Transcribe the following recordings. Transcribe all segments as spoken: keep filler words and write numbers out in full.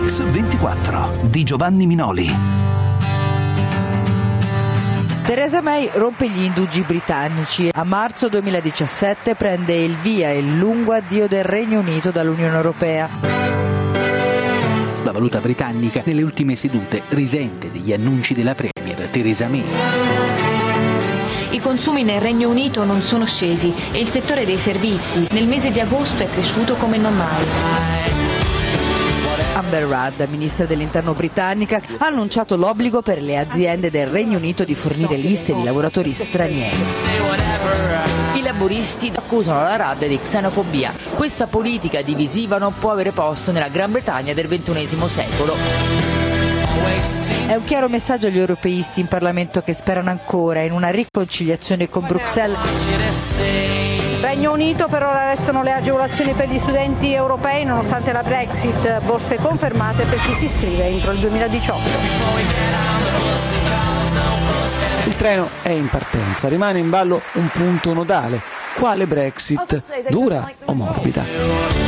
Mix ventiquattro di Giovanni Minoli. Theresa May rompe gli indugi britannici. A marzo duemiladiciassette prende il via il lungo addio del Regno Unito dall'Unione Europea. La valuta britannica nelle ultime sedute risente degli annunci della Premier Theresa May. I consumi nel Regno Unito non sono scesi e il settore dei servizi nel mese di agosto è cresciuto come non mai. Amber Rudd, ministra dell'Interno britannica, ha annunciato l'obbligo per le aziende del Regno Unito di fornire liste di lavoratori stranieri. I laburisti accusano la Rudd di xenofobia. Questa politica divisiva non può avere posto nella Gran Bretagna del ventunesimo secolo. È un chiaro messaggio agli europeisti in Parlamento che sperano ancora in una riconciliazione con Bruxelles. Regno Unito per ora restano le agevolazioni per gli studenti europei nonostante la Brexit, borse confermate per chi si iscrive entro il duemiladiciotto. Il treno è in partenza, rimane in ballo un punto nodale. Quale Brexit? Dura o morbida?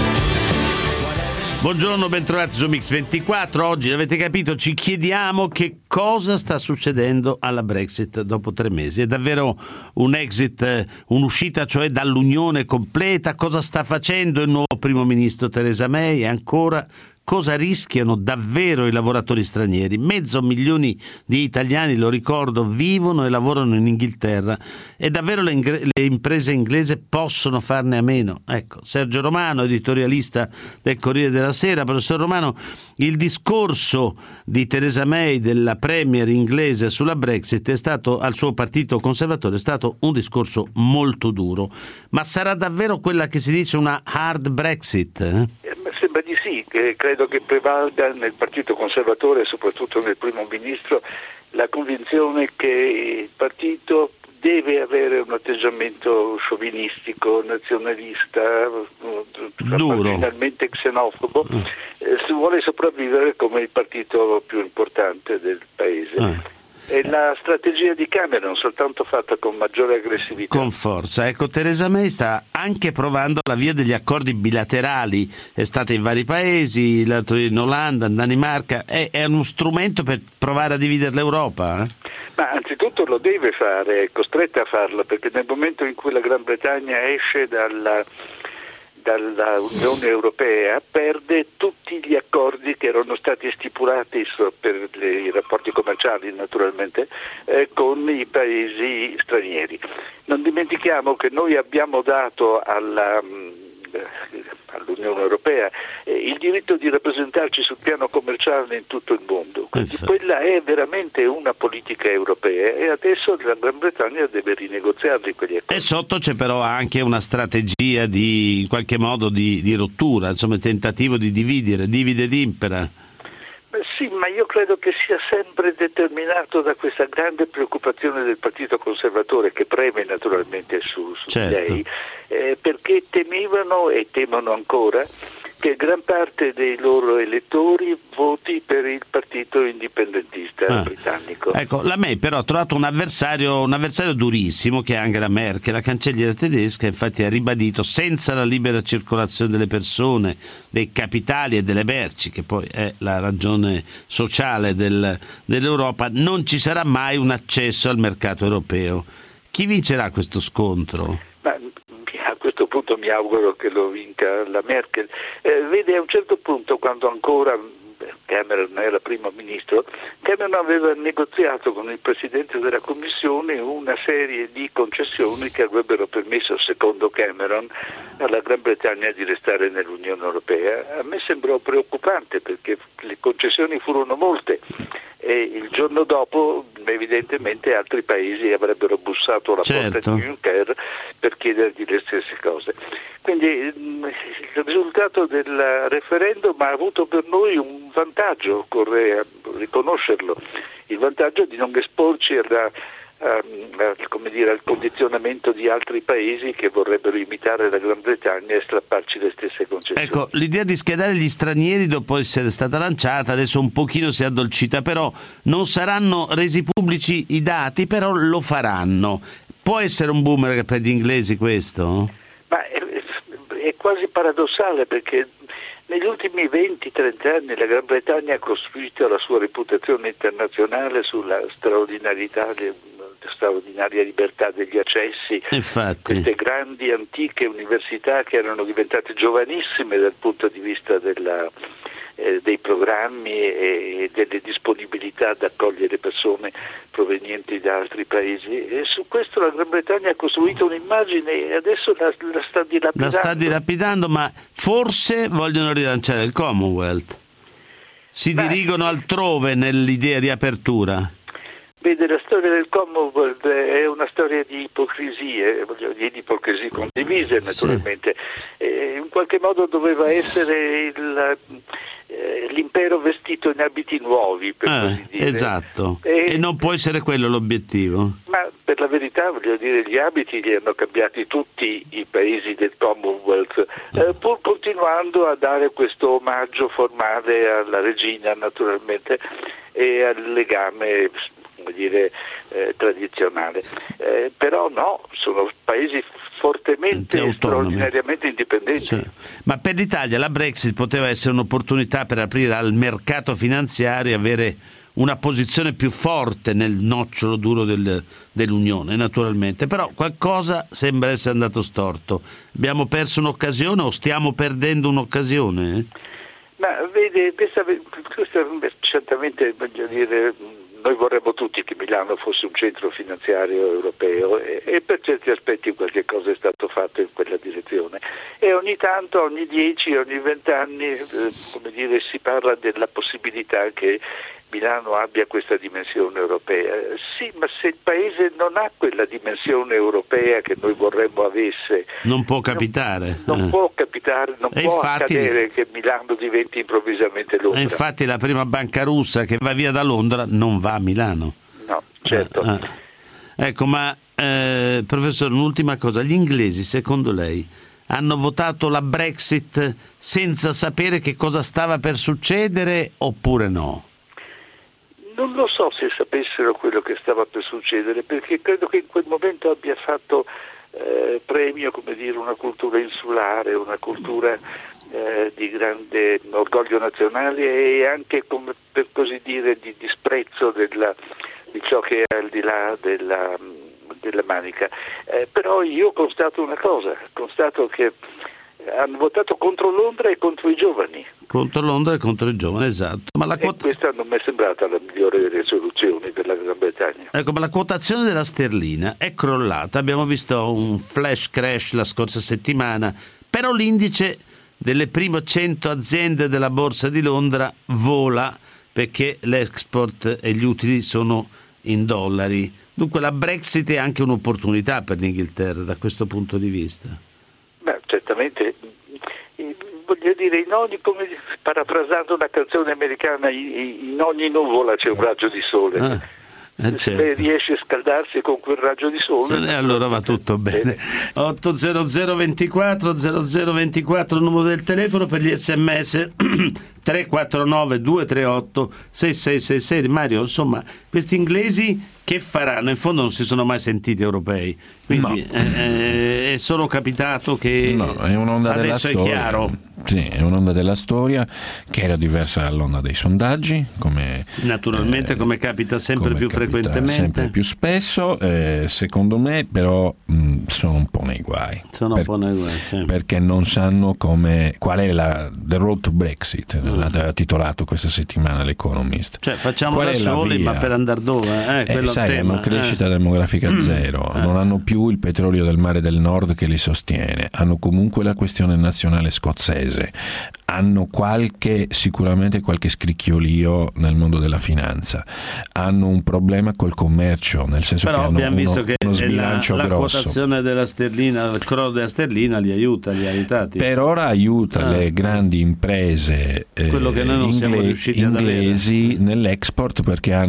Buongiorno, bentrovati su Mix ventiquattro. Oggi, avete capito, ci chiediamo che cosa sta succedendo alla Brexit dopo tre mesi. È davvero un exit, un'uscita cioè dall'Unione completa? Cosa sta facendo il nuovo primo ministro Theresa May? E ancora, cosa rischiano davvero i lavoratori stranieri? Mezzo milione di italiani, lo ricordo, vivono e lavorano in Inghilterra e davvero le, ingre- le imprese inglesi possono farne a meno. Ecco, Sergio Romano, editorialista del Corriere della Sera. Professor Romano, il discorso di Theresa May, della premier inglese sulla Brexit, è stato, al suo partito conservatore, è stato un discorso molto duro. Ma sarà davvero quella che si dice una hard Brexit? Eh? Sembra di sì, che credo che prevalga nel Partito Conservatore e soprattutto nel Primo Ministro la convinzione che il partito deve avere un atteggiamento sciovinistico, nazionalista, duro, finalmente xenofobo, mm. eh, si vuole sopravvivere come il partito più importante del paese. Ah. È la strategia di Cameron, soltanto fatta con maggiore aggressività. Con forza. Ecco, Theresa May sta anche provando la via degli accordi bilaterali. È stata in vari paesi, l'altro in Olanda, in Danimarca. È, è uno strumento per provare a dividere l'Europa? Eh? Ma anzitutto lo deve fare, è costretta a farlo, perché nel momento in cui la Gran Bretagna esce dalla... dall'Unione Europea perde tutti gli accordi che erano stati stipulati per i rapporti commerciali naturalmente eh, con i paesi stranieri. Non dimentichiamo che noi abbiamo dato alla, all'Unione Europea eh, il diritto di rappresentarci sul piano commerciale in tutto il mondo, quindi Perfetto. Quella è veramente una politica europea e adesso la Gran Bretagna deve rinegoziarli quegli accordi. E sotto c'è però anche una strategia di, in qualche modo di, di rottura, insomma tentativo di dividere, divide ed impera. Beh, sì, ma io credo che sia sempre determinato da questa grande preoccupazione del Partito Conservatore che preme naturalmente su, su certo. lei, eh, perché temevano e temono ancora che gran parte dei loro elettori voti per il partito indipendentista ah. britannico. Ecco, la May però ha trovato un avversario, un avversario durissimo che è Angela Merkel, la cancelliera tedesca. Infatti ha ribadito: senza la libera circolazione delle persone, dei capitali e delle merci, che poi è la ragione sociale del, dell'Europa, non ci sarà mai un accesso al mercato europeo. Chi vincerà questo scontro? Ma a questo punto mi auguro che lo vinca la Merkel. Eh, vede, a un certo punto, quando ancora Cameron era primo ministro, Cameron aveva negoziato con il presidente della Commissione una serie di concessioni che avrebbero permesso, secondo Cameron, alla Gran Bretagna di restare nell'Unione Europea. A me sembrò preoccupante perché le concessioni furono molte e il giorno dopo evidentemente altri paesi avrebbero bussato alla certo. porta di Juncker per chiedergli le stesse cose. Quindi il risultato del referendum ha avuto per noi un vantaggio, occorre riconoscerlo, il vantaggio di non esporci alla, a, a, come dire, al condizionamento di altri paesi che vorrebbero imitare la Gran Bretagna e strapparci le stesse concessioni. Ecco, l'idea di schedare gli stranieri dopo essere stata lanciata adesso un pochino si è addolcita, però non saranno resi pubblici i dati, però lo faranno. Può essere un boomerang per gli inglesi questo? Ma è, è quasi paradossale perché Negli ultimi venti trenta anni la Gran Bretagna ha costruito la sua reputazione internazionale sulla straordinarietà, la straordinaria libertà degli accessi. Infatti. Queste grandi antiche università che erano diventate giovanissime dal punto di vista della, eh, dei programmi e delle disponibilità ad accogliere persone provenienti da altri paesi, e su questo la Gran Bretagna ha costruito un'immagine e adesso la, la sta dilapidando. La sta dilapidando, ma forse vogliono rilanciare il Commonwealth. Si Beh, dirigono altrove nell'idea di apertura. Vede, la storia del Commonwealth è una storia di ipocrisie, di ipocrisie condivise naturalmente. Sì. E in qualche modo doveva essere il, eh, l'impero vestito in abiti nuovi, per eh, così dire. Esatto, e, e non può essere quello l'obiettivo. Ma per la verità, voglio dire, gli abiti li hanno cambiati tutti i paesi del Commonwealth, eh, pur continuando a dare questo omaggio formale alla regina naturalmente e al legame, come dire, eh, tradizionale. Eh, però no, sono paesi fortemente, straordinariamente indipendenti. Sì. Ma per l'Italia la Brexit poteva essere un'opportunità per aprire al mercato finanziario e avere una posizione più forte nel nocciolo duro del, dell'Unione, naturalmente. Però qualcosa sembra essere andato storto. Abbiamo perso un'occasione o stiamo perdendo un'occasione? Ma vede, questa, questa certamente, voglio dire, noi vorremmo tutti che Milano fosse un centro finanziario europeo e, e per certi aspetti qualche cosa è stato fatto in quella direzione. E ogni tanto, ogni dieci, ogni vent'anni, eh, come dire, si parla della possibilità che Milano abbia questa dimensione europea. Sì, ma se il paese non ha quella dimensione europea che noi vorremmo avesse, non può capitare. Non, non eh. può capitare, non e può infatti, accadere che Milano diventi improvvisamente Londra. E infatti la prima banca russa che va via da Londra non va a Milano. No, certo. Eh, eh. Ecco, ma eh, professore, un'ultima cosa. Gli inglesi, secondo lei, hanno votato la Brexit senza sapere che cosa stava per succedere oppure no? Non lo so se sapessero quello che stava per succedere, perché credo che in quel momento abbia fatto eh, premio, come dire, una cultura insulare, una cultura eh, di grande orgoglio nazionale e anche, come per così dire, di disprezzo della, di ciò che è al di là della, della Manica. Eh, però io constato una cosa, constato che hanno votato contro Londra e contro i giovani. Contro Londra e contro i giovani, esatto. Ma la quota... E questa non mi è sembrata la migliore delle soluzioni per la Gran Bretagna. Ecco, ma la quotazione della sterlina è crollata. Abbiamo visto un flash crash la scorsa settimana, però l'indice delle prime cento aziende della borsa di Londra vola perché l'export e gli utili sono in dollari. Dunque la Brexit è anche un'opportunità per l'Inghilterra da questo punto di vista. Beh, certamente, voglio dire, in ogni, come parafrasando una canzone americana, in ogni nuvola c'è un raggio di sole. Ah, eh, certo. Se riesce a scaldarsi con quel raggio di sole, e allora va tutto bene. otto zero zero ventiquattro zero zero ventiquattro il numero del telefono, per gli sms tre quattro nove due tre otto sei sei sei sei. Mario, insomma, questi inglesi che faranno? In fondo non si sono mai sentiti europei, quindi no. è, è solo capitato che no, è un'onda adesso della è storia. Chiaro. Sì, è un'onda della storia che era diversa dall'onda dei sondaggi, come naturalmente eh, come capita sempre come più capita frequentemente, sempre più spesso. Eh, secondo me però mh, sono un po' nei guai. Sono per, un po' nei guai, sì. Perché non sanno come qual è la the road to Brexit. Mm. Ha titolato questa settimana l'Economist. Cioè facciamo da soli, ma per andare dove? Eh, eh, sai, tema. hanno crescita eh. demografica zero, eh. non hanno più il petrolio del mare del nord che li sostiene, hanno comunque la questione nazionale scozzese, hanno qualche, sicuramente qualche scricchiolio nel mondo della finanza, hanno un problema col commercio, nel senso però che hanno abbiamo uno, visto che uno sbilancio la, la grosso. Quotazione della sterlina, il crollo della sterlina li aiuta, li ha aiutati. Per ora aiuta ah. le grandi imprese eh, Quello che noi non ingle- siamo riusciti inglesi ad avere. Nell'export, perché hanno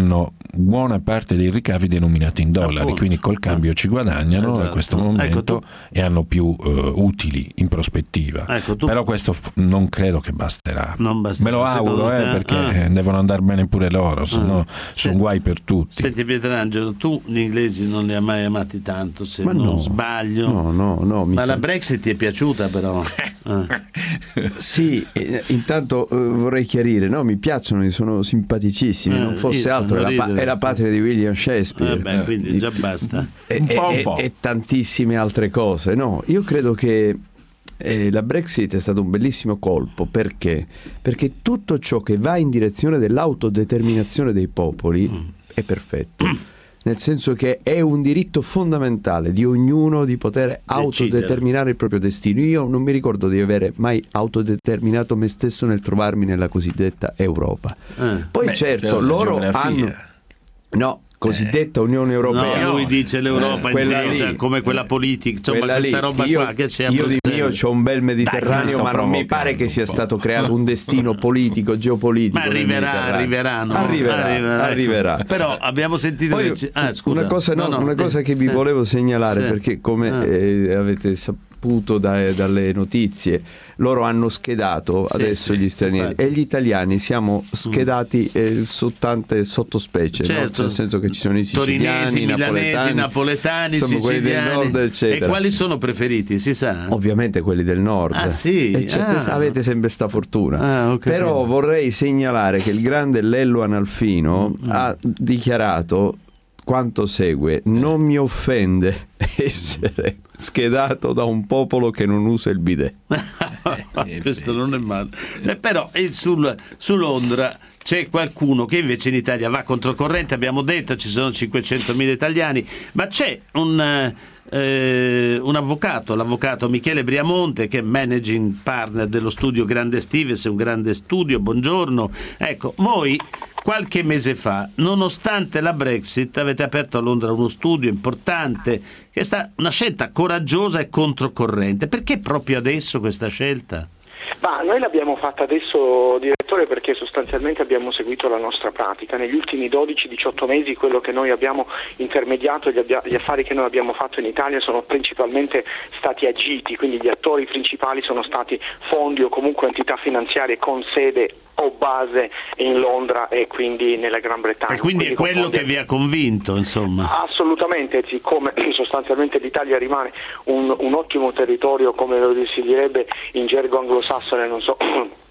buona parte dei ricavi denominati in dollari, Appunto. quindi col cambio ci guadagnano Esatto. in questo momento, Ecco, tu... e hanno più uh, utili in prospettiva. Ecco, tu... Però questo f- non credo che basterà. Non basterà. Me lo auguro, eh, perché ah. devono andare bene pure loro, se no ah. sono guai per tutti. Senti Pietrangelo, tu gli inglesi non li hai mai amati tanto, se Ma non no, sbaglio. No, no, no. Ma fa... la Brexit ti è piaciuta però? ah. Sì, eh, intanto eh, vorrei chiarire, no, mi piacciono, sono simpaticissimi, Eh, non fosse io altro, è la, pa- è la patria di William Shakespeare. Eh beh, quindi già basta. E, Un po', un e- po'. e tantissime altre cose. No, io credo che eh, la Brexit è stato un bellissimo colpo. Perché? Perché tutto ciò che va in direzione dell'autodeterminazione dei popoli mm. è perfetto. Nel senso che è un diritto fondamentale di ognuno di poter autodeterminare il proprio destino. Io non mi ricordo di avere mai autodeterminato me stesso nel trovarmi nella cosiddetta Europa. Eh. Poi Beh, certo, loro hanno... No, cosiddetta Unione Europea. No, lui dice l'Europa Eh, intesa lì, come quella politica, insomma quella questa lì. roba io, qua che c'è a io di Bruxelles. mio c'ho un bel Mediterraneo, Dai, ma non mi provocando pare che sia un po'. stato creato un destino politico, geopolitico. Ma nel arriverà, Mediterraneo. arriverà, no? arriverà, arriverà, arriverà. ecco. Però abbiamo sentito Poi, che... ah, scusa. una cosa, no, no, no, una cosa che vi sì. volevo segnalare, Sì. perché come Ah. eh, avete saputo da- dalle notizie, loro hanno schedato Sì, adesso sì, gli stranieri, infatti. e gli italiani siamo schedati eh, su tante sottospecie, no? Certo. Nel senso che ci sono i siciliani, Torinesi, i milanesi, napoletani, napoletani, insomma, quelli del siciliani. nord, eccetera. E quali sono preferiti, si sa? Ovviamente quelli del nord. Ah, sì? E c'è- Ah. avete sempre sta fortuna. Ah, ho capito. Però vorrei segnalare che il grande Lello Analfino Mm. ha dichiarato quanto segue: non mi offende essere schedato da un popolo che non usa il bidet. Questo non è male. Eh, però eh, sul, su Londra c'è qualcuno che invece in Italia va controcorrente, abbiamo detto ci sono cinquecentomila italiani, ma c'è un, eh, un avvocato, l'avvocato Michele Briamonte, che è managing partner dello studio Grande Stives, un grande studio, buongiorno. Ecco, voi qualche mese fa, nonostante la Brexit, avete aperto a Londra uno studio importante, che è stata una scelta coraggiosa e controcorrente. Perché proprio adesso questa scelta? Ma noi l'abbiamo fatta adesso, direttore, perché sostanzialmente abbiamo seguito la nostra pratica. Negli ultimi dodici diciotto mesi quello che noi abbiamo intermediato, gli, abbia, gli affari che noi abbiamo fatto in Italia sono principalmente stati agiti, quindi gli attori principali sono stati fondi o comunque entità finanziarie con sede o base in Londra e quindi nella Gran Bretagna. E quindi, quindi è quello fondi... che vi ha convinto, insomma? Assolutamente, siccome sostanzialmente l'Italia rimane un, un ottimo territorio, come lo si direbbe in gergo anglosassone, non so...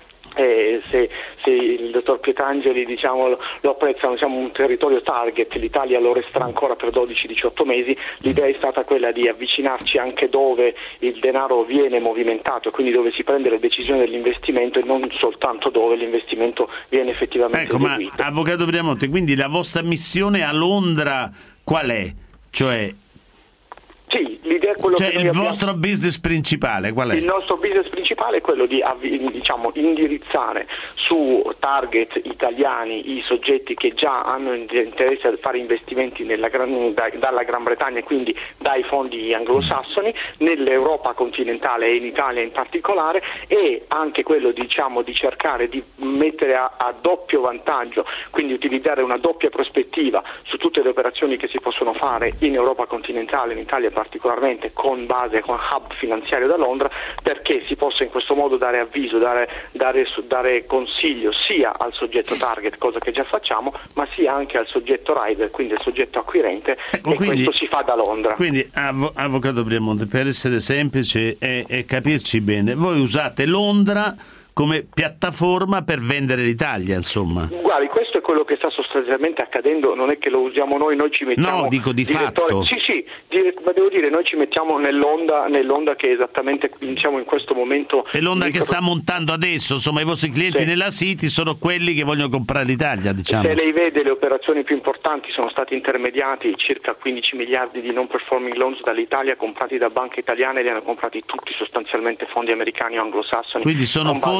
Eh, se, se il dottor Pietrangeli diciamo, lo, lo apprezzano, siamo un territorio target, l'Italia lo resterà ancora per dodici diciotto mesi. L'idea è stata quella di avvicinarci anche dove il denaro viene movimentato, quindi dove si prende la decisione dell'investimento e non soltanto dove l'investimento viene effettivamente ecco, eseguito. Ma avvocato Briamonte, quindi la vostra missione a Londra qual è? Cioè Sì, l'idea è quello cioè che noi il abbiamo... vostro business principale qual è? Il nostro business principale è quello di diciamo, indirizzare su target italiani i soggetti che già hanno interesse a fare investimenti nella Gran, da, dalla Gran Bretagna e quindi dai fondi anglosassoni, nell'Europa continentale e in Italia in particolare, e anche quello diciamo, di cercare di mettere a, a doppio vantaggio, quindi utilizzare una doppia prospettiva su tutte le operazioni che si possono fare in Europa continentale, in Italia particolarmente, con base, con hub finanziario da Londra, perché si possa in questo modo dare avviso, dare, dare, dare consiglio sia al soggetto target, cosa che già facciamo, ma sia anche al soggetto rider, quindi al soggetto acquirente, ecco, e quindi, questo si fa da Londra. Quindi, av- avvocato Briamonte, per essere semplice e, e capirci bene, voi usate Londra come piattaforma per vendere l'Italia, insomma. Guardi, questo è quello che sta sostanzialmente accadendo, non è che lo usiamo noi, noi ci mettiamo... No, dico di direttore... fatto. Sì, sì, dire... ma devo dire, noi ci mettiamo nell'onda, nell'onda che esattamente, diciamo, in questo momento... E l'onda dico... che sta montando adesso, insomma, i vostri clienti sì. nella City sono quelli che vogliono comprare l'Italia, diciamo. Se lei vede, le operazioni più importanti sono stati intermediati, circa quindici miliardi di non performing loans dall'Italia comprati da banche italiane, li hanno comprati tutti sostanzialmente fondi americani o anglosassoni. Quindi sono fondi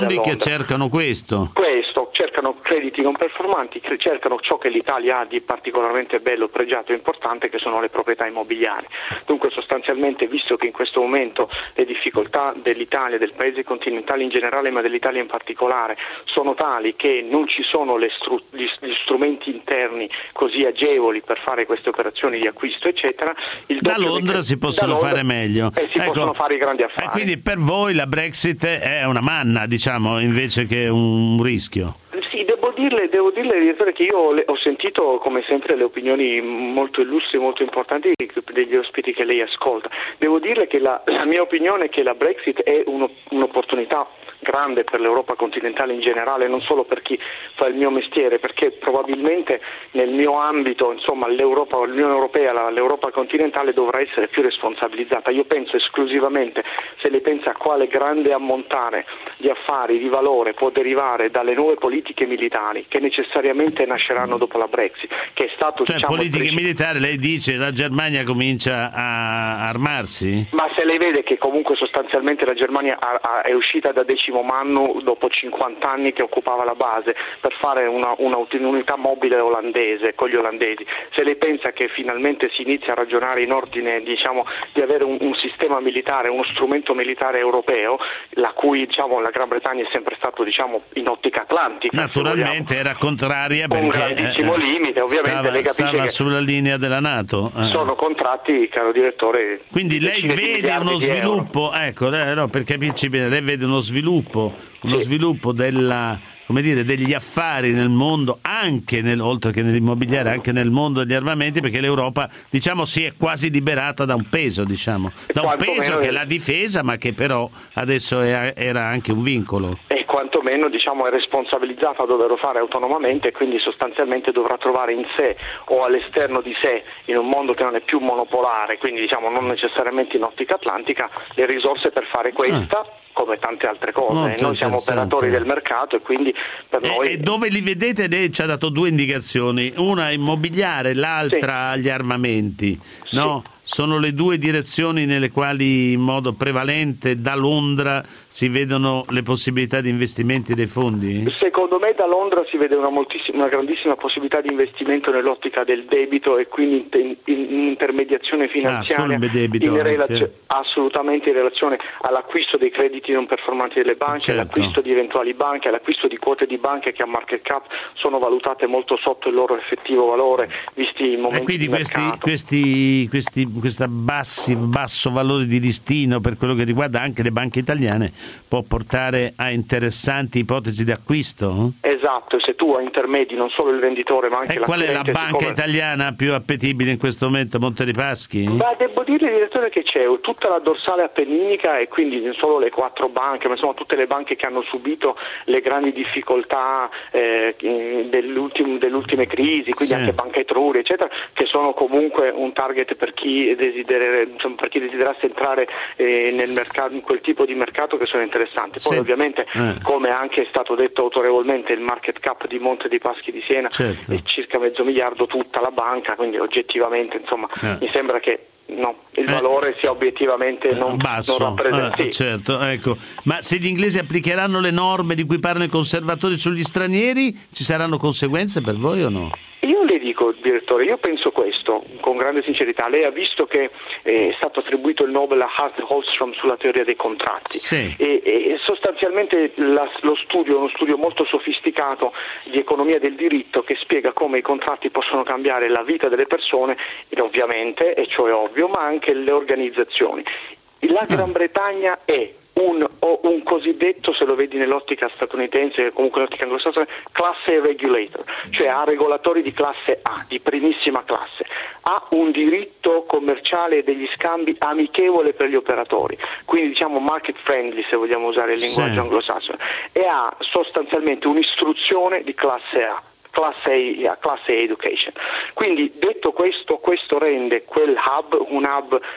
fondi che cercano questo. Questo, cercano crediti non performanti, cercano ciò che l'Italia ha di particolarmente bello, pregiato e importante, che sono le proprietà immobiliari. Dunque sostanzialmente, visto che in questo momento le difficoltà dell'Italia, del paese continentale in generale, ma dell'Italia in particolare, sono tali che non ci sono le stru- gli, gli strumenti interni così agevoli per fare queste operazioni di acquisto, eccetera, il da Londra si possono Londra, fare meglio. E si ecco, possono fare i grandi affari. E quindi per voi la Brexit è una manna, diciamo, invece che un rischio? Sì, devo dirle, devo dirle direttore, che io le, ho sentito come sempre le opinioni molto illustri, molto importanti degli ospiti che lei ascolta. Devo dirle che la, la mia opinione è che la Brexit è uno, un'opportunità grande per l'Europa continentale in generale, non solo per chi fa il mio mestiere, perché probabilmente nel mio ambito, insomma, l'Europa, l'Unione Europea, la, l'Europa continentale dovrà essere più responsabilizzata. Io penso esclusivamente, se lei pensa a quale grande ammontare di affari, di valore può derivare dalle nuove politiche militari che necessariamente nasceranno dopo la Brexit, che è stato cioè diciamo, politiche princip- militari, lei dice la Germania comincia a armarsi? Ma se lei vede che comunque sostanzialmente la Germania ha, ha, è uscita da decimo manno dopo cinquanta anni che occupava la base per fare una, una unità mobile olandese con gli olandesi, se lei pensa che finalmente si inizia a ragionare in ordine, diciamo, di avere un, un sistema militare, uno strumento militare europeo, la cui, diciamo, la Gran Bretagna è sempre stato, diciamo, in ottica atlantica. Naturalmente era contraria perché un grandissimo eh, limite, ovviamente stava, lei capisce stava che sulla linea della NATO. Eh. Sono contratti, caro direttore. Quindi lei vede uno sviluppo, ecco, no, per capirci bene, lei vede uno sviluppo, uno sì. sviluppo della, come dire, degli affari nel mondo, anche nel, oltre che nell'immobiliare, anche nel mondo degli armamenti, perché l'Europa, diciamo, si è quasi liberata da un peso, diciamo, da un peso che è la difesa, ma che però adesso è, era anche un vincolo. E quantomeno, diciamo, è responsabilizzata a doverlo fare autonomamente, e quindi sostanzialmente dovrà trovare in sé o all'esterno di sé, in un mondo che non è più monopolare, quindi, diciamo, non necessariamente in ottica atlantica, le risorse per fare questa, ah. come tante altre cose. Molto noi siamo operatori del mercato e quindi per e, noi... E dove li vedete? Lei ci ha dato due indicazioni, una immobiliare, l'altra sì. gli armamenti, no? Sì. Sono le due direzioni nelle quali in modo prevalente da Londra si vedono le possibilità di investimenti dei fondi? Secondo me da Londra si vede una, moltissima, una grandissima possibilità di investimento nell'ottica del debito e quindi in, in, in intermediazione finanziaria, ah, debito, in relazio- assolutamente in relazione all'acquisto dei crediti non performanti delle banche, certo. all'acquisto di eventuali banche, all'acquisto di quote di banche che a market cap sono valutate molto sotto il loro effettivo valore, visti i momenti e quindi di questi, mercato. questi, questi questo basso valore di listino per quello che riguarda anche le banche italiane può portare a interessanti ipotesi di acquisto? Esatto, se tu intermedi non solo il venditore ma anche e qual è la banca siccome... italiana più appetibile in questo momento? Monte dei Paschi? Ma devo dire, direttore, che c'è tutta la dorsale appenninica e quindi non solo le quattro banche, ma insomma tutte le banche che hanno subito le grandi difficoltà eh, dell'ultim, delle ultime crisi, quindi sì. anche Banca Etruria, eccetera, che sono comunque un target per chi Desidera, insomma, per chi desiderasse entrare eh, nel mercato, in quel tipo di mercato, che sono interessanti. Poi sì. ovviamente eh. come anche è stato detto autorevolmente, il market cap di Monte dei Paschi di Siena certo. è circa mezzo miliardo tutta la banca, quindi oggettivamente, insomma, eh. mi sembra che no, il valore eh. sia obiettivamente non, basso, non rappresenta. Eh, certo, ecco. Ma se gli inglesi applicheranno le norme di cui parlano i conservatori sugli stranieri, ci saranno conseguenze per voi o no? Io le dico, direttore, io penso questo, con grande sincerità. Lei ha visto che eh, è stato attribuito il Nobel a Hans Holstrom sulla teoria dei contratti sì. e, e sostanzialmente la, lo studio è uno studio molto sofisticato di economia del diritto che spiega come i contratti possono cambiare la vita delle persone, e ovviamente, e ciò è ovvio, ma anche le organizzazioni. La Gran Bretagna è Un, o un cosiddetto, se lo vedi nell'ottica statunitense, comunque nell'ottica anglosassone, classe regulator, cioè ha regolatori di classe A, di primissima classe, ha un diritto commerciale degli scambi amichevole per gli operatori, quindi diciamo market friendly, se vogliamo usare il linguaggio sì. anglosassone, e ha sostanzialmente un'istruzione di classe A. Classe A, classe A education. Quindi detto questo, questo rende quel hub un hub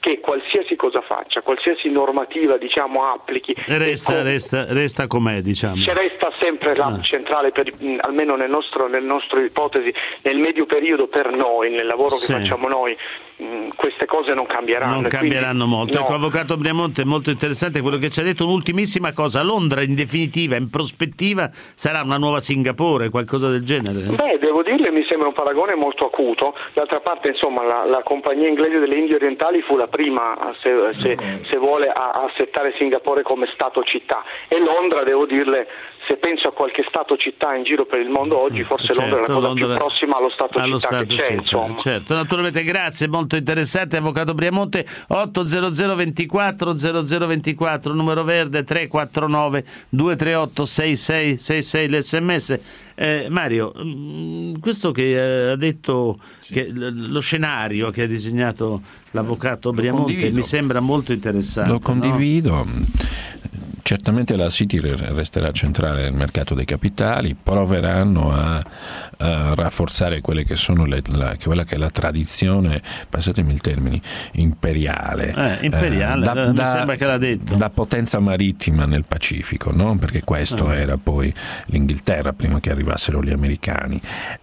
che qualsiasi cosa faccia, qualsiasi normativa diciamo applichi, resta, com- resta, resta com'è, diciamo. Ci resta sempre la ah. centrale, per, almeno nel nostro, nel nostro ipotesi, nel medio periodo per noi, nel lavoro sì. che facciamo noi, mh, queste cose non cambieranno. Non cambieranno quindi, molto. No. Ecco, Avvocato Briamonte, è molto interessante quello che ci ha detto. Un'ultimissima cosa, Londra in definitiva, in prospettiva, sarà una nuova Singapore, qualcosa del genere? Beh, devo dirle, mi sembra un paragone molto acuto. D'altra parte, insomma, la, la compagnia inglese delle Indie Orientali fu la prima, se, se, se vuole, a, a settare Singapore come Stato-città, e Londra, devo dirle, se penso a qualche Stato-città in giro per il mondo oggi, forse certo, Londra è la cosa Londra, più prossima allo Stato-città allo Stato che c'è, città, insomma. Certo, naturalmente, grazie, molto interessante, Avvocato Briamonte. Otto zero zero ventiquattro zero zero ventiquattro, numero verde, tre quattro nove due tre otto sei sei sei sei l'sms. Eh, Mario, questo che eh, ha detto, sì. che lo scenario che ha disegnato l'Avvocato Briamonte mi sembra molto interessante. Lo condivido. No? Certamente la City resterà centrale nel mercato dei capitali, proveranno a, a rafforzare quelle che sono le, la, quella che è la tradizione, passatemi il termine, imperiale. Eh, imperiale, eh, da, mi da, sembra che l'ha detto. Da potenza marittima nel Pacifico, no? Perché questo eh. era poi l'Inghilterra prima che arrivassero gli americani.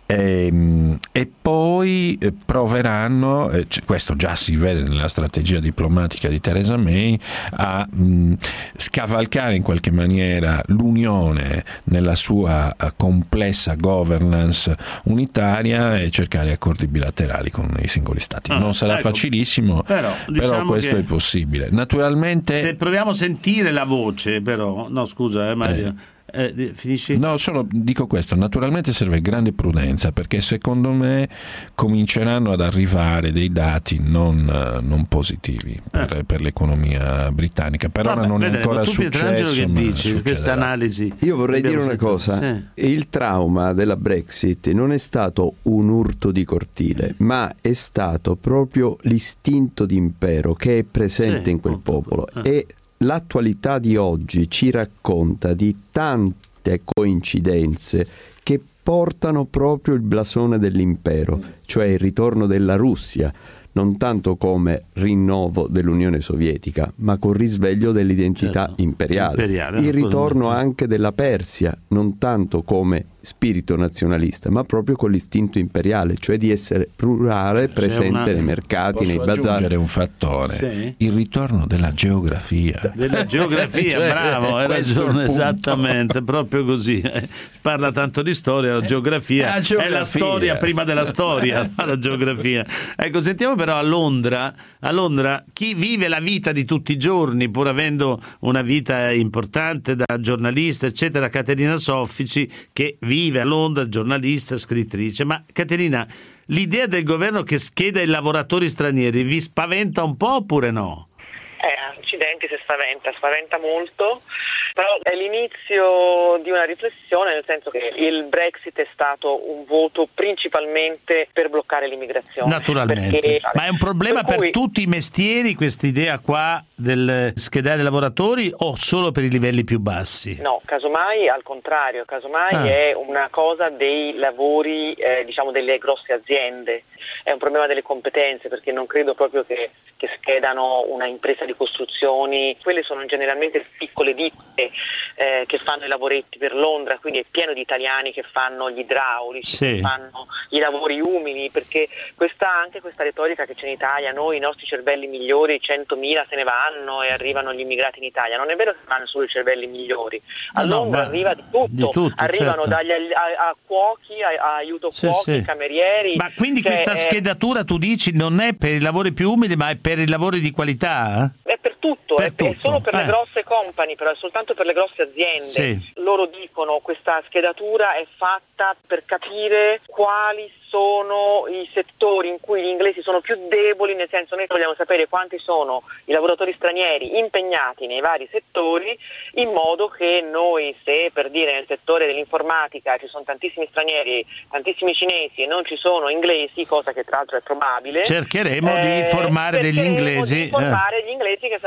E, e poi proveranno, eh, questo già si vede nella strategia diplomatica di Theresa May, a mh, scavalcare in qualche maniera l'Unione nella sua complessa governance unitaria e cercare accordi bilaterali con i singoli stati. Ah, non sarà ecco, facilissimo, però, diciamo però questo è possibile. Naturalmente, se proviamo a sentire la voce, però, no scusa, eh, Mario. Eh. Eh, finisci? No, solo dico questo, naturalmente serve grande prudenza, perché secondo me cominceranno ad arrivare dei dati non, non positivi per, eh. per l'economia britannica. Per Vabbè, ora non vedremo. è ancora tu, successo, che dici, questa analisi? Io vorrei dire una sentito. cosa, sì. Il trauma della Brexit non è stato un urto di cortile, ma è stato proprio l'istinto d'impero che è presente sì, in quel popolo eh. e l'attualità di oggi ci racconta di tante coincidenze che portano proprio il blasone dell'impero, cioè il ritorno della Russia, non tanto come rinnovo dell'Unione Sovietica, ma col risveglio dell'identità certo. imperiale. imperiale. Il ritorno anche della Persia, non tanto come spirito nazionalista, ma proprio con l'istinto imperiale, cioè di essere plurale, presente una... nei mercati, Posso nei bazar. Posso aggiungere un fattore? Sì. Il ritorno della geografia. Della geografia, cioè, bravo, hai ragione, esattamente, proprio così. Parla tanto di storia, la geografia, la geografia. È la storia prima della storia, la geografia. Ecco, sentiamo però a Londra, a Londra chi vive la vita di tutti i giorni, pur avendo una vita importante da giornalista, eccetera, Caterina Soffici, che vive a Londra, giornalista, scrittrice. Ma Caterina, l'idea del governo che scheda i lavoratori stranieri vi spaventa un po' oppure no? Eh, accidenti se spaventa, spaventa molto, però è l'inizio di una riflessione, nel senso che il Brexit è stato un voto principalmente per bloccare l'immigrazione. Naturalmente, perché, ma è un problema per, cui... per tutti i mestieri quest'idea qua del schedare i lavoratori o solo per i livelli più bassi? No, casomai al contrario, casomai ah. è una cosa dei lavori, eh, diciamo delle grosse aziende, è un problema delle competenze, perché non credo proprio che, che schedano una impresa di costruzioni, quelle sono generalmente piccole ditte eh, che fanno i lavoretti per Londra, quindi è pieno di italiani che fanno gli idraulici, sì. che fanno i lavori umili, perché questa, anche questa retorica che c'è in Italia, noi i nostri cervelli migliori, centomila se ne vanno e arrivano gli immigrati in Italia, non è vero che fanno solo i cervelli migliori, a no, Londra no, arriva di tutto, di tutto arrivano certo. dagli a, a cuochi, a, a aiuto sì, cuochi, sì. camerieri. Ma quindi cioè, questa è... schedatura tu dici non è per i lavori più umili ma è per i lavori di qualità? È per tutto, per è, tutto. è solo per eh. le grosse company, però è soltanto per le grosse aziende. Sì. Loro dicono questa schedatura è fatta per capire quali sono i settori in cui gli inglesi sono più deboli, nel senso noi vogliamo sapere quanti sono i lavoratori stranieri impegnati nei vari settori, in modo che noi, se per dire nel settore dell'informatica ci sono tantissimi stranieri, tantissimi cinesi e non ci sono inglesi, cosa che tra l'altro è probabile, cercheremo eh, di formare degli inglesi di formare eh. gli inglesi che saranno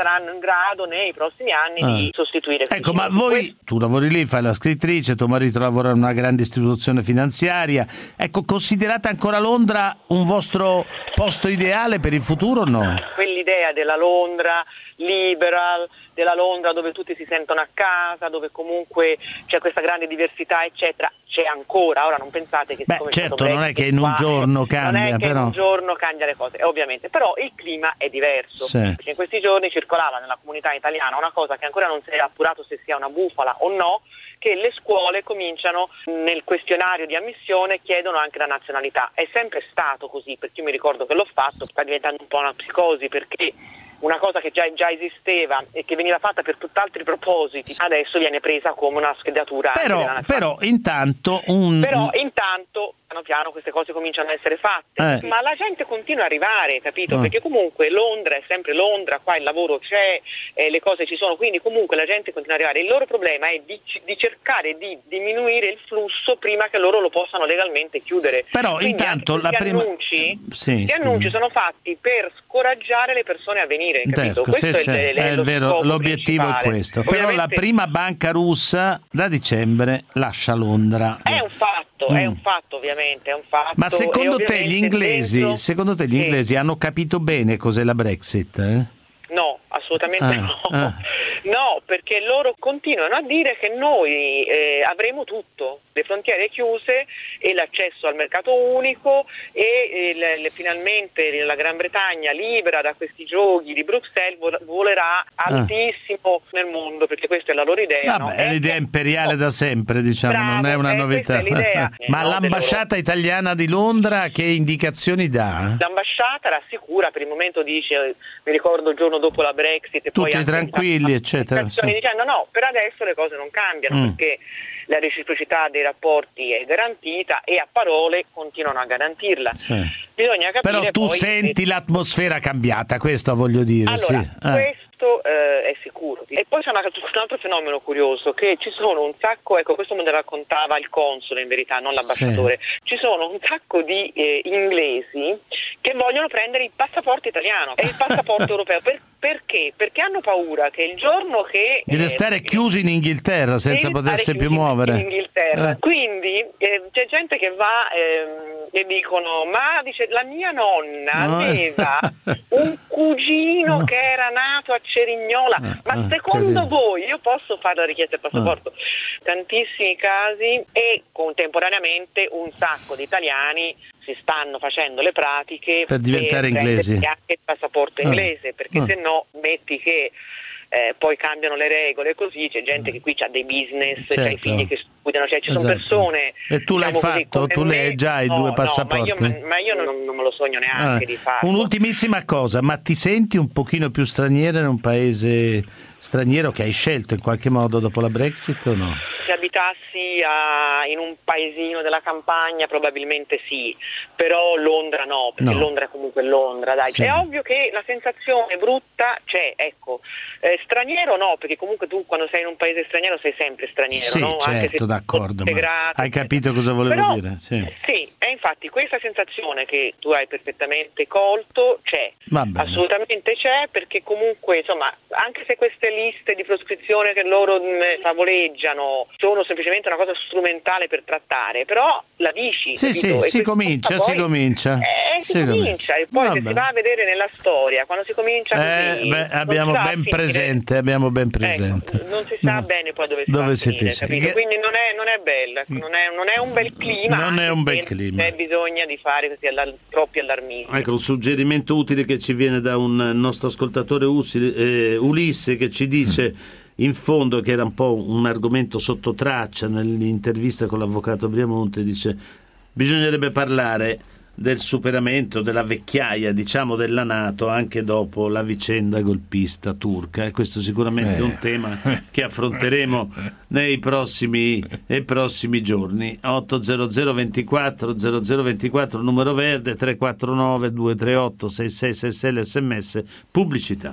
saranno in grado nei prossimi anni ah. di sostituire. Ecco, ma voi, tu lavori lì, fai la scrittrice, tuo marito lavora in una grande istituzione finanziaria, ecco, considerate ancora Londra un vostro posto ideale per il futuro o no? Quell'idea della Londra liberal, della Londra dove tutti si sentono a casa, dove comunque c'è questa grande diversità, eccetera, c'è ancora. Ora non pensate che... Beh, certo, non è che in un giorno cambia, non è che però... in un giorno cambia le cose, ovviamente, però il clima è diverso. Sì. Perché in questi giorni circolava nella comunità italiana una cosa che ancora non si è appurato se sia una bufala o no, che le scuole cominciano nel questionario di ammissione, chiedono anche la nazionalità. È sempre stato così, perché io mi ricordo che l'ho fatto, sta diventando un po' una psicosi, perché una cosa che già, già esisteva e che veniva fatta per tutt'altri propositi, adesso viene presa come una schedatura. Però, anche però intanto un... Però intanto piano piano queste cose cominciano a essere fatte, eh. ma la gente continua a arrivare, capito? Eh. Perché comunque Londra è sempre Londra, qua il lavoro c'è, eh, le cose ci sono, quindi comunque la gente continua ad arrivare. Il loro problema è di, di cercare di diminuire il flusso prima che loro lo possano legalmente chiudere. Però quindi intanto la prima... annunci, sì, gli annunci sono fatti per scoraggiare le persone a venire, capito? Desco, Questo sì, è, sì, il, è lo vero, scopo l'obiettivo principale. è questo. Ovviamente... Però la prima banca russa da dicembre lascia Londra. È un fatto, mm. è un fatto ovviamente, è un fatto. Ma secondo e te gli inglesi, dentro... secondo te gli sì. inglesi hanno capito bene cos'è la Brexit? Eh? No, assolutamente ah, no. Ah. No, perché loro continuano a dire che noi eh, avremo tutto, le frontiere chiuse e l'accesso al mercato unico e eh, le, le, finalmente la Gran Bretagna libera da questi giochi di Bruxelles volerà altissimo ah. nel mondo, perché questa è la loro idea. Vabbè, no? è l'idea imperiale da sempre, diciamo, Bravo, non è una eh, novità. È l'idea, Ma no, l'ambasciata italiana di Londra che indicazioni dà? L'ambasciata rassicura, per il momento dice, mi ricordo il giorno dopo la Brexit e tutti poi tranquilli, eccetera. Sì. Dicendo no, per adesso le cose non cambiano, mm. perché la reciprocità dei rapporti è garantita e a parole continuano a garantirla. Sì. Bisogna capire. Però tu poi senti se... l'atmosfera cambiata, questo voglio dire. Allora, sì. eh. questo eh, è sicuro. E poi c'è una, un altro fenomeno curioso, che ci sono un sacco, ecco, questo me lo raccontava il console in verità, non l'ambasciatore, sì. Ci sono un sacco di eh, inglesi che vogliono prendere il passaporto italiano e il passaporto europeo. Per, perché? Perché hanno paura che il giorno che... Di restare eh, chiusi in Inghilterra senza potersi più muovere. In Inghilterra. Eh. Quindi eh, c'è gente che va ehm, e dicono, ma dice, la mia nonna no. aveva un cugino no. che era nato a Cerignola, eh, ma eh, secondo carino. voi io posso fare la richiesta del passaporto? Eh. Tantissimi casi e contemporaneamente un sacco di italiani si stanno facendo le pratiche per diventare per inglesi, anche il passaporto ah. inglese, perché ah. se no metti che eh, poi cambiano le regole, così c'è gente che qui ha dei business, certo. c'è i figli che studiano, cioè ci esatto. sono persone. E tu l'hai diciamo fatto? Così, tu me, le hai già i no, due no, passaporti? ma io, ma io non, non me lo sogno neanche ah. di farlo. Un'ultimissima cosa, ma ti senti un pochino più straniera in un paese straniero che hai scelto in qualche modo dopo la Brexit o no? Se abitassi a, in un paesino della campagna probabilmente sì, però Londra no, perché no. Londra è comunque Londra, dai. Sì. È ovvio che la sensazione brutta c'è, ecco. Eh, straniero no, perché comunque tu quando sei in un paese straniero sei sempre straniero, sì, no? certo, Anche se d'accordo, integrato, hai capito cosa volevo però, dire? Sì. sì, e infatti questa sensazione che tu hai perfettamente colto c'è, assolutamente c'è, perché comunque insomma, anche se queste liste di proscrizione che loro mh, favoleggiano sono semplicemente una cosa strumentale per trattare, però la dici, sì, capito? sì, si comincia, poi, si comincia. Eh, si, si comincia, comincia, e poi Vabbè. se si va a vedere nella storia, quando si comincia così, eh, beh, abbiamo ben presente, abbiamo ben presente. Ecco, non si sa no. bene poi dove si, dove si finire, finisce. Quindi non è, non è bella, non è, non è un bel clima. Non è un bel clima. C'è bisogno di fare questi allar- troppi allarmismi. Ecco, un suggerimento utile che ci viene da un nostro ascoltatore Usi, eh, Ulisse, che ci dice in fondo, che era un po' un argomento sotto traccia nell'intervista con l'avvocato Briamonte, dice bisognerebbe parlare del superamento della vecchiaia, diciamo, della NATO anche dopo la vicenda golpista turca, e questo sicuramente è eh. un tema che affronteremo nei prossimi, nei prossimi giorni. otto zero zero ventiquattro zero zero ventiquattro numero verde, tre quattro nove due tre otto sei sei sei sei l'sms, pubblicità.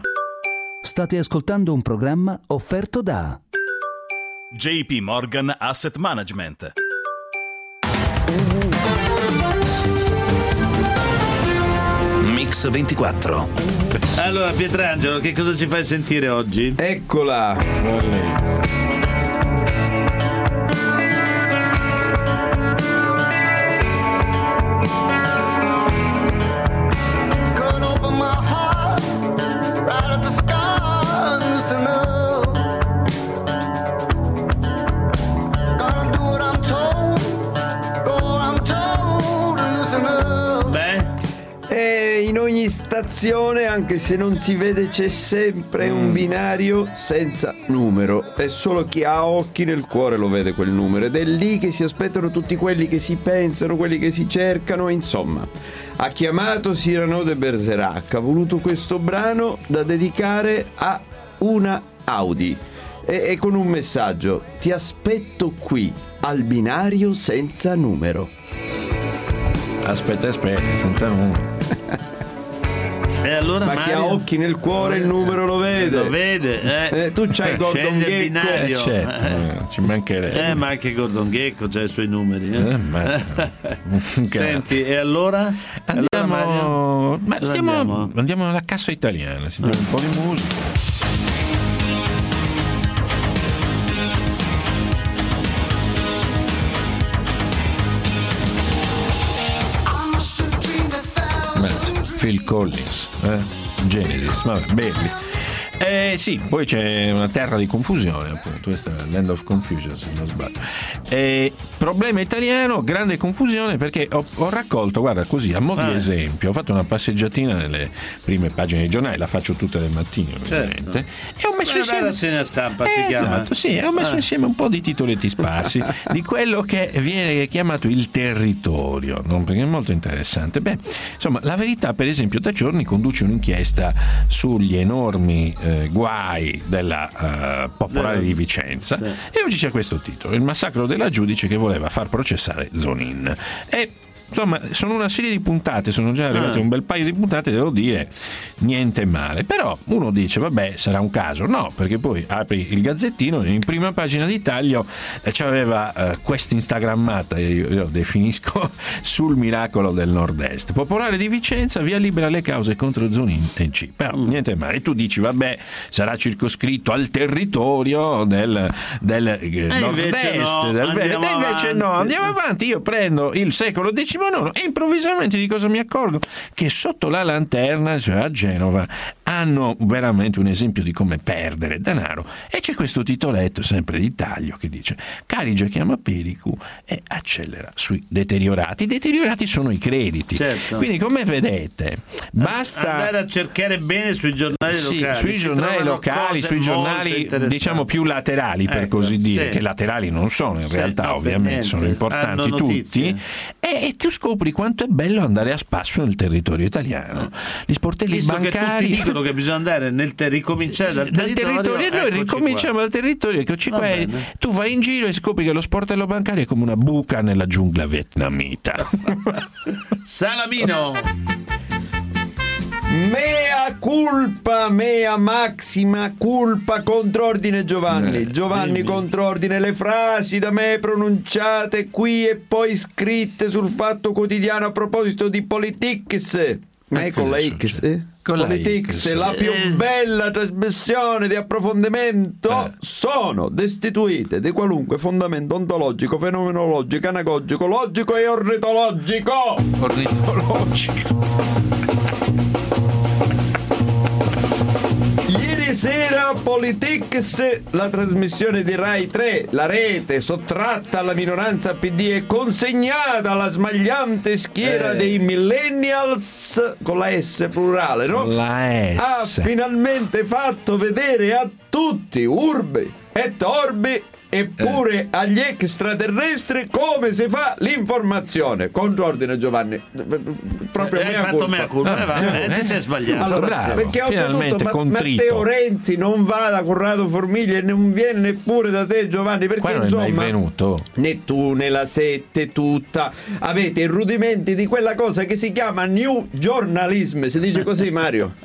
State ascoltando un programma offerto da J P Morgan Asset Management. Mix ventiquattro. Allora Pietrangelo, che cosa ci fai sentire oggi? Eccola. Stazione, anche se non si vede, c'è sempre un binario senza numero, e solo chi ha occhi nel cuore lo vede quel numero, ed è lì che si aspettano tutti quelli che si pensano, quelli che si cercano. Insomma, ha chiamato Cyrano de Bergerac, ha voluto questo brano da dedicare a una Audi e, e con un messaggio: ti aspetto qui al binario senza numero. Aspetta, aspetta, senza numero. E allora ma Mario... chi ha occhi nel cuore il numero lo vede. Lo vede, eh. Eh, tu c'hai Gordon Gekko. Eh, certo, eh, ci mancherebbe. Eh, ma anche Gordon Gekko c'ha i suoi numeri. Eh? Eh, Senti, e allora? Andiamo, allora, ma stiamo, andiamo? andiamo alla Cassa Italiana, sentiamo un po' di musica. Phil Collins, eh? Genesis, vabbè, belli. Eh, sì, poi c'è una terra di confusione, appunto, questa è Land of Confusion, se non sbaglio. Eh, problema italiano, grande confusione, perché ho, ho raccolto, guarda, così a mo' di ah. esempio, ho fatto una passeggiatina nelle prime pagine dei giornali, la faccio tutte le mattine ovviamente, certo. E ho messo Beh, insieme la segna stampa, eh, si chiama. Esatto, sì, ho messo ah. insieme un po' di titoletti sparsi di quello che viene chiamato il territorio, no? Perché è molto interessante. Beh, insomma, La Verità, per esempio, da giorni conduce un'inchiesta sugli enormi Eh, guai della uh, Popolare di Vicenza, sì. E oggi c'è questo titolo: il massacro della giudice che voleva far processare Zonin. E insomma, sono una serie di puntate, sono già arrivate ah. un bel paio di puntate, devo dire, niente male. Però uno dice, vabbè, sarà un caso. No, perché poi apri il Gazzettino e in prima pagina di taglio eh, c'aveva eh, questa instagrammata, io, io definisco, sul miracolo del nord-est. Popolare di Vicenza, via libera alle cause contro Zonin e G. Però mm. niente male. E tu dici, vabbè, sarà circoscritto al territorio del, del eh, nord-est, no, del Veneto. E invece no, andiamo avanti. Io prendo il secolo decimo nono e improvvisamente di cosa mi accorgo? Che sotto la lanterna, cioè a Genova, hanno veramente un esempio di come perdere denaro, e c'è questo titoletto sempre di taglio che dice: Carige chiama Pericu e accelera sui deteriorati. I deteriorati sono i crediti, certo. Quindi, come vedete, basta andare a cercare bene sui giornali sì, locali, sui giornali locali, sui giornali diciamo più laterali, per ecco, così dire, sì. Che laterali non sono in sì, realtà, no, ovviamente sono importanti tutti, e, e tu scopri quanto è bello andare a spasso nel territorio italiano. Gli sportelli Visto bancari, che tutti dicono che bisogna andare nel ter- ricominciare dal, dal territorio, territorio, noi ricominciamo qua. dal territorio, eccoci qua. Tu vai in giro e scopri che lo sportello bancario è come una buca nella giungla vietnamita. Salamino. Mea culpa, mea maxima culpa, contrordine Giovanni. Eh, Giovanni dimmi. Contrordine, le frasi da me pronunciate qui e poi scritte sul Fatto Quotidiano a proposito di Politics. Ma è con la X, eh? Con Politics, la, la più bella trasmissione di approfondimento, eh. sono destituite di qualunque fondamento ontologico, fenomenologico, anagogico, logico e ornitologico. Ornitologico. Ieri sera Politics, la trasmissione di Rai tre, la rete sottratta alla minoranza P D e consegnata alla smagliante schiera eh. dei millennials, con la S plurale, no? La S. Ha finalmente fatto vedere a tutti, urbi et orbi, eppure eh. agli extraterrestri, come si fa l'informazione. Con Giordine Giovanni, proprio hai fatto colpa. mea colpa, eh, vabbè, eh, ti sei sbagliato. Allora, bravo, perché oltretutto ma, Matteo Renzi non va da Corrado Formiglia e non viene neppure da te, Giovanni, perché non insomma è mai venuto. Né tu né la Sette tutta avete i rudimenti di quella cosa che si chiama new journalism, si dice così, Mario?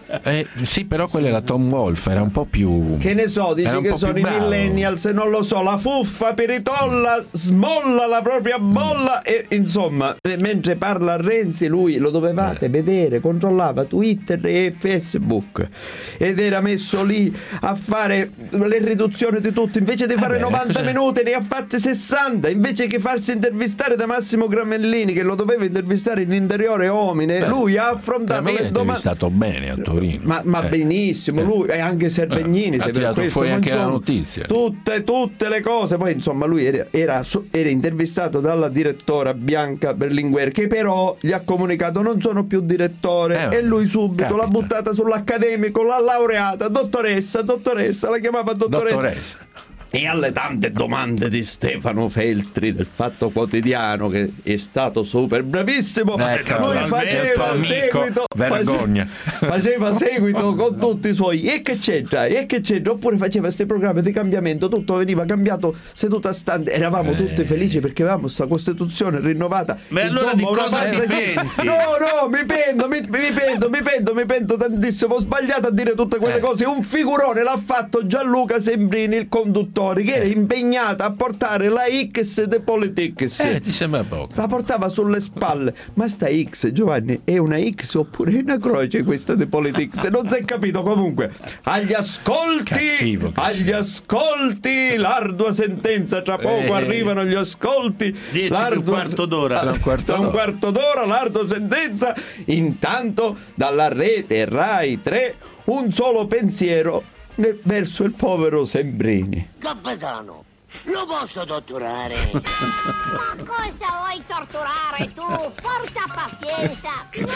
Eh, sì, però quello era Tom Wolfe, era un po' più... Che ne so, dici che sono i millennials, non lo so, la fuffa, piritolla, smolla la propria bolla e insomma, mentre parla Renzi lui lo dovevate eh. vedere, controllava Twitter e Facebook ed era messo lì a fare le riduzioni di tutto, invece di fare eh beh, novanta cos'è? minuti ne ha fatte sessanta, invece che farsi intervistare da Massimo Gramellini che lo doveva intervistare in interiore omine, beh, lui ha affrontato le domande. intervistato bene a Torino, ma, ma eh. benissimo, lui e anche Servegnini eh. se ha tirato questo, fuori anche insomma, la notizia, tutte, tutte le cose, poi insomma lui era, era, era intervistato dalla direttora Bianca Berlinguer che però gli ha comunicato non sono più direttore eh, e lui subito capita. l'ha buttata sull'accademico, l'ha laureata, dottoressa, dottoressa, la chiamava dottoressa, dottoressa. E alle tante domande di Stefano Feltri del Fatto Quotidiano, che è stato super bravissimo, ecco, lui faceva seguito vergogna faceva seguito con tutti i suoi e che c'entra, e che c'entra, oppure faceva questi programmi di cambiamento, tutto veniva cambiato seduta stante, eravamo eh. tutti felici perché avevamo questa Costituzione rinnovata. Ma allora di cosa ti penti? No, no, mi pento, mi, mi pento, mi pento, mi pento tantissimo, ho sbagliato a dire tutte quelle eh. cose, un figurone l'ha fatto Gianluca Sembrini, il conduttore, che era impegnata a portare la X de Politics. Eh, ti sembra poco. La portava sulle spalle. Ma sta X, Giovanni, è una X oppure è una croce questa de Politics? Non si è capito. Comunque, agli ascolti, Cattivo, agli ascolti, l'ardua sentenza. Tra poco eh. arrivano gli ascolti. L'ardua... un quarto d'ora. Tra un quarto, tra un quarto d'ora, l'ardua sentenza. Intanto, dalla rete Rai tre, un solo pensiero verso il povero Sembrini. Capitano, lo posso torturare? Ma cosa vuoi torturare tu? Porta pazienza.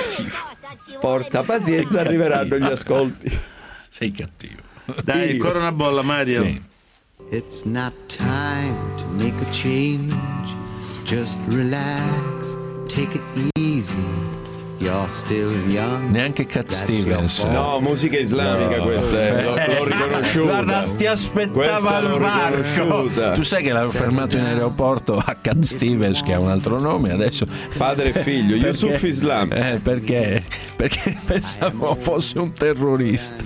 Porta pazienza, arriveranno gli ascolti. Sei cattivo. Dai, ancora una bolla, Mario. Sì. It's not time to make a change. Just relax, take it easy. You're still young. Neanche Cat Stevens. No, musica islamica, no. Questa è, l'ho, l'ho riconosciuta. Guarda, ti aspettava al varco. Tu sai che l'hanno fermato in aeroporto a Cat Stevens, che ha un altro nome adesso. Padre e figlio, Yusuf Islam. Eh, perché? Perché pensavo fosse un terrorista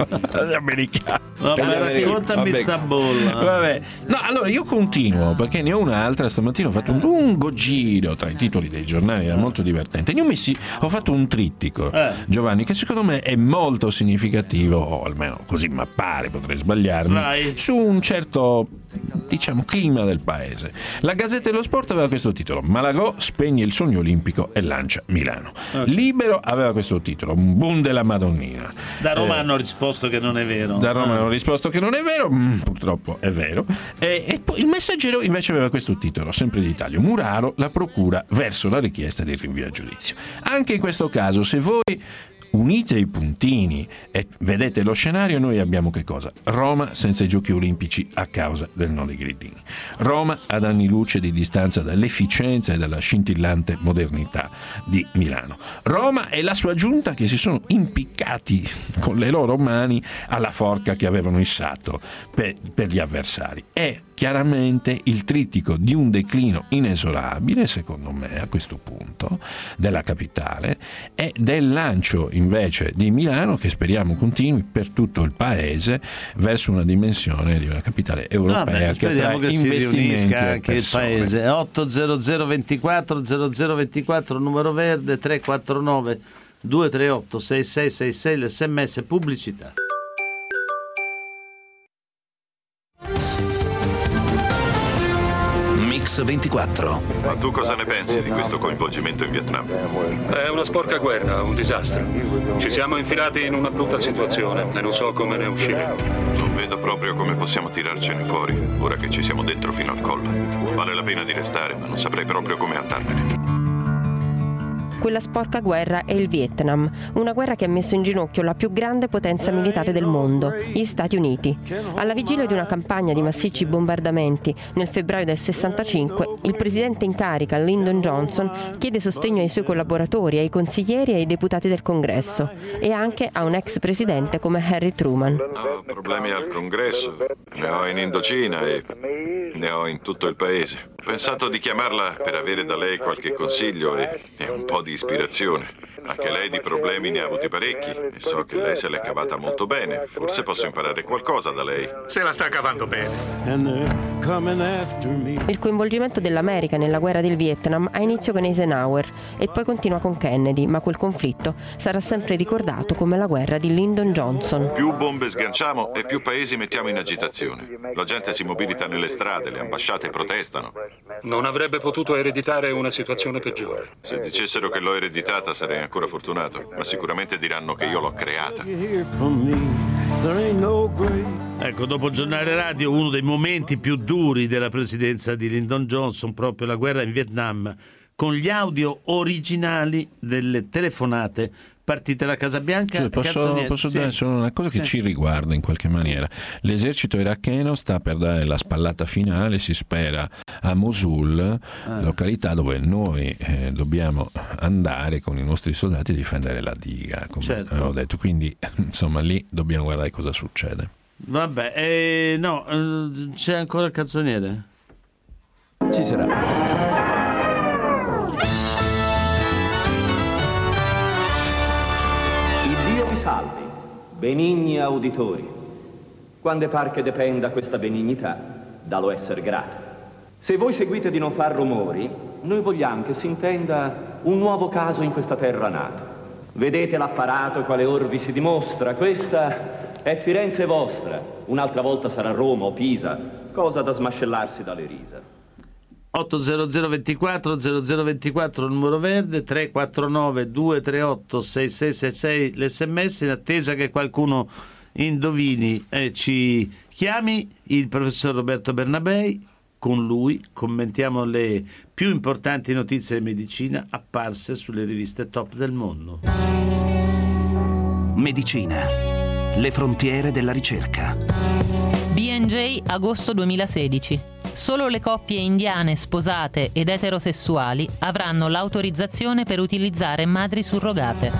americano. No, ma raccontami sta bolla. Vabbè. No, allora io continuo perché ne ho un'altra. Stamattina ho fatto un lungo giro tra i titoli dei giornali, era molto divertente. Ne ho messi Ho fatto un trittico, eh. Giovanni, che secondo me è molto significativo, o almeno così mi appare, potrei sbagliarmi, Vai. su un certo, diciamo, clima del paese. La Gazzetta dello Sport aveva questo titolo: Malagò spegne il sogno olimpico e lancia Milano. Okay. Libero aveva questo titolo: un boom della Madonnina. Da Roma eh, hanno risposto che non è vero. Da Roma eh. hanno risposto che non è vero, mm, purtroppo è vero. E, e poi il Messaggero invece aveva questo titolo, sempre di Italia: Muraro, la procura verso la richiesta di rinvio a giudizio. Anche in questo caso, se voi unite i puntini e vedete lo scenario, noi abbiamo che cosa? Roma senza i giochi olimpici a causa del no dei grillini. Roma ad anni luce di distanza dall'efficienza e dalla scintillante modernità di Milano. Roma e la sua giunta che si sono impiccati con le loro mani alla forca che avevano issato per, per gli avversari. È chiaramente il trittico di un declino inesorabile, secondo me, a questo punto, della capitale e del lancio invece di Milano, che speriamo continui per tutto il paese verso una dimensione di una capitale europea. Ah, beh, che attrae che investimenti si anche il paese. otto zero zero ventiquattro zero zero ventiquattro numero verde, tre quattro nove due tre otto sei sei sei sei l'sms pubblicità. Mix ventiquattro. Ma tu cosa ne pensi di questo coinvolgimento in Vietnam? È una sporca guerra, un disastro. Ci siamo infilati in una brutta situazione e non so come ne uscire. Non vedo proprio come possiamo tirarcene fuori, ora che ci siamo dentro fino al collo. Vale la pena di restare, ma non saprei proprio come andarmene. Quella sporca guerra è il Vietnam, una guerra che ha messo in ginocchio la più grande potenza militare del mondo, gli Stati Uniti. Alla vigilia di una campagna di massicci bombardamenti nel febbraio del sessantacinque, il presidente in carica, Lyndon Johnson, chiede sostegno ai suoi collaboratori, ai consiglieri e ai deputati del Congresso e anche a un ex presidente come Harry Truman. Ho problemi al Congresso, ne ho in Indocina e ne ho in tutto il paese. Ho pensato di chiamarla per avere da lei qualche consiglio e, e un po' di di ispirazione. Anche lei di problemi ne ha avuti parecchi e so che lei se l'è cavata molto bene. Forse posso imparare qualcosa da lei. Se la sta cavando bene. Il coinvolgimento dell'America nella guerra del Vietnam ha inizio con Eisenhower e poi continua con Kennedy, ma quel conflitto sarà sempre ricordato come la guerra di Lyndon Johnson. Più bombe sganciamo e più paesi mettiamo in agitazione. La gente si mobilita nelle strade, le ambasciate protestano. Non avrebbe potuto ereditare una situazione peggiore. Se dicessero che l'ho ereditata sarei ancora fortunato, ma sicuramente diranno che io l'ho creata. Ecco, dopo il giornale radio, uno dei momenti più duri della presidenza di Lyndon Johnson, proprio la guerra in Vietnam, con gli audio originali delle telefonate partite da Casa Bianca. Cioè, posso, posso sì. dare solo una cosa che sì. ci riguarda in qualche maniera. L'esercito iracheno sta per dare la spallata finale, si spera, a Mosul, ah. località dove noi eh, dobbiamo andare con i nostri soldati a difendere la diga, come certo. ho detto. Quindi insomma lì dobbiamo guardare cosa succede. Vabbè, eh, no, eh, c'è ancora il canzoniere? Ci sarà. Salvi, benigni auditori, quando par che dipenda questa benignità dallo essere grato. Se voi seguite di non far rumori, noi vogliamo che si intenda un nuovo caso in questa terra nato. Vedete l'apparato quale or vi si dimostra, questa è Firenze vostra, un'altra volta sarà Roma o Pisa, cosa da smascellarsi dalle risa. otto zero zero ventiquattro zero zero ventiquattro il numero verde, tre quattro nove due tre otto sei sei sei sei l'sms, in attesa che qualcuno indovini e ci chiami il professor Roberto Bernabei. Con lui commentiamo le più importanti notizie di medicina apparse sulle riviste top del mondo. Medicina, le frontiere della ricerca. B and J agosto duemilasedici. Solo le coppie indiane sposate ed eterosessuali avranno l'autorizzazione per utilizzare madri surrogate.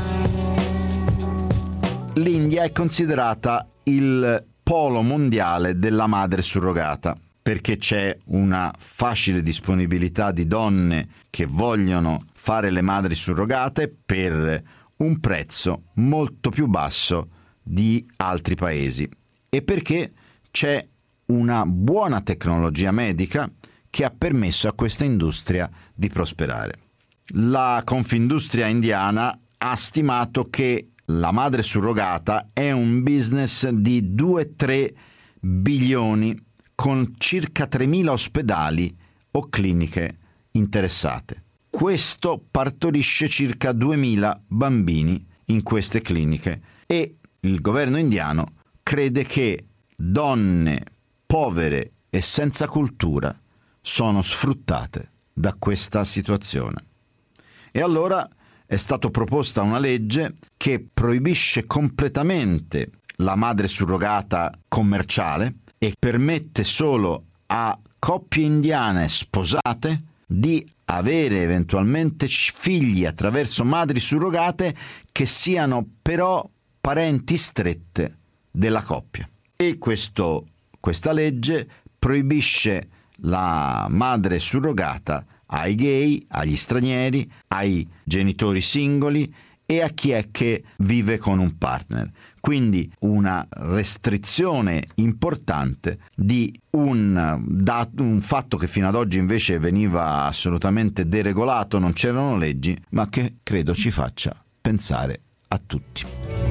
L'India è considerata il polo mondiale della madre surrogata perché c'è una facile disponibilità di donne che vogliono fare le madri surrogate per un prezzo molto più basso di altri paesi e perché c'è una buona tecnologia medica che ha permesso a questa industria di prosperare. La Confindustria indiana ha stimato che la madre surrogata è un business di due tre bilioni con circa tremila ospedali o cliniche interessate. Questo partorisce circa duemila bambini in queste cliniche e il governo indiano crede che donne povere e senza cultura sono sfruttate da questa situazione. E allora è stata proposta una legge che proibisce completamente la madre surrogata commerciale e permette solo a coppie indiane sposate di avere eventualmente figli attraverso madri surrogate che siano però parenti strette della coppia. E questo Questa legge proibisce la madre surrogata ai gay, agli stranieri, ai genitori singoli e a chi è che vive con un partner. Quindi una restrizione importante di un, dato, un fatto che fino ad oggi invece veniva assolutamente deregolato, non c'erano leggi, ma che credo ci faccia pensare a tutti.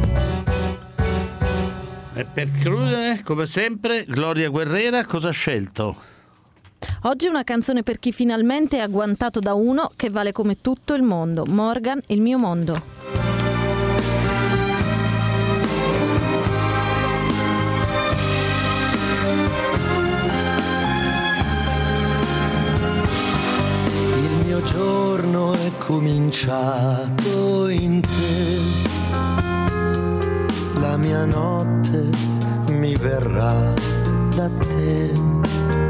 E per chiudere, come sempre, Gloria Guerrera cosa ha scelto? Oggi una canzone per chi finalmente è agguantato da uno che vale come tutto il mondo, Morgan, Il mio mondo. Il mio giorno è cominciato in te. La mia notte mi verrà da te.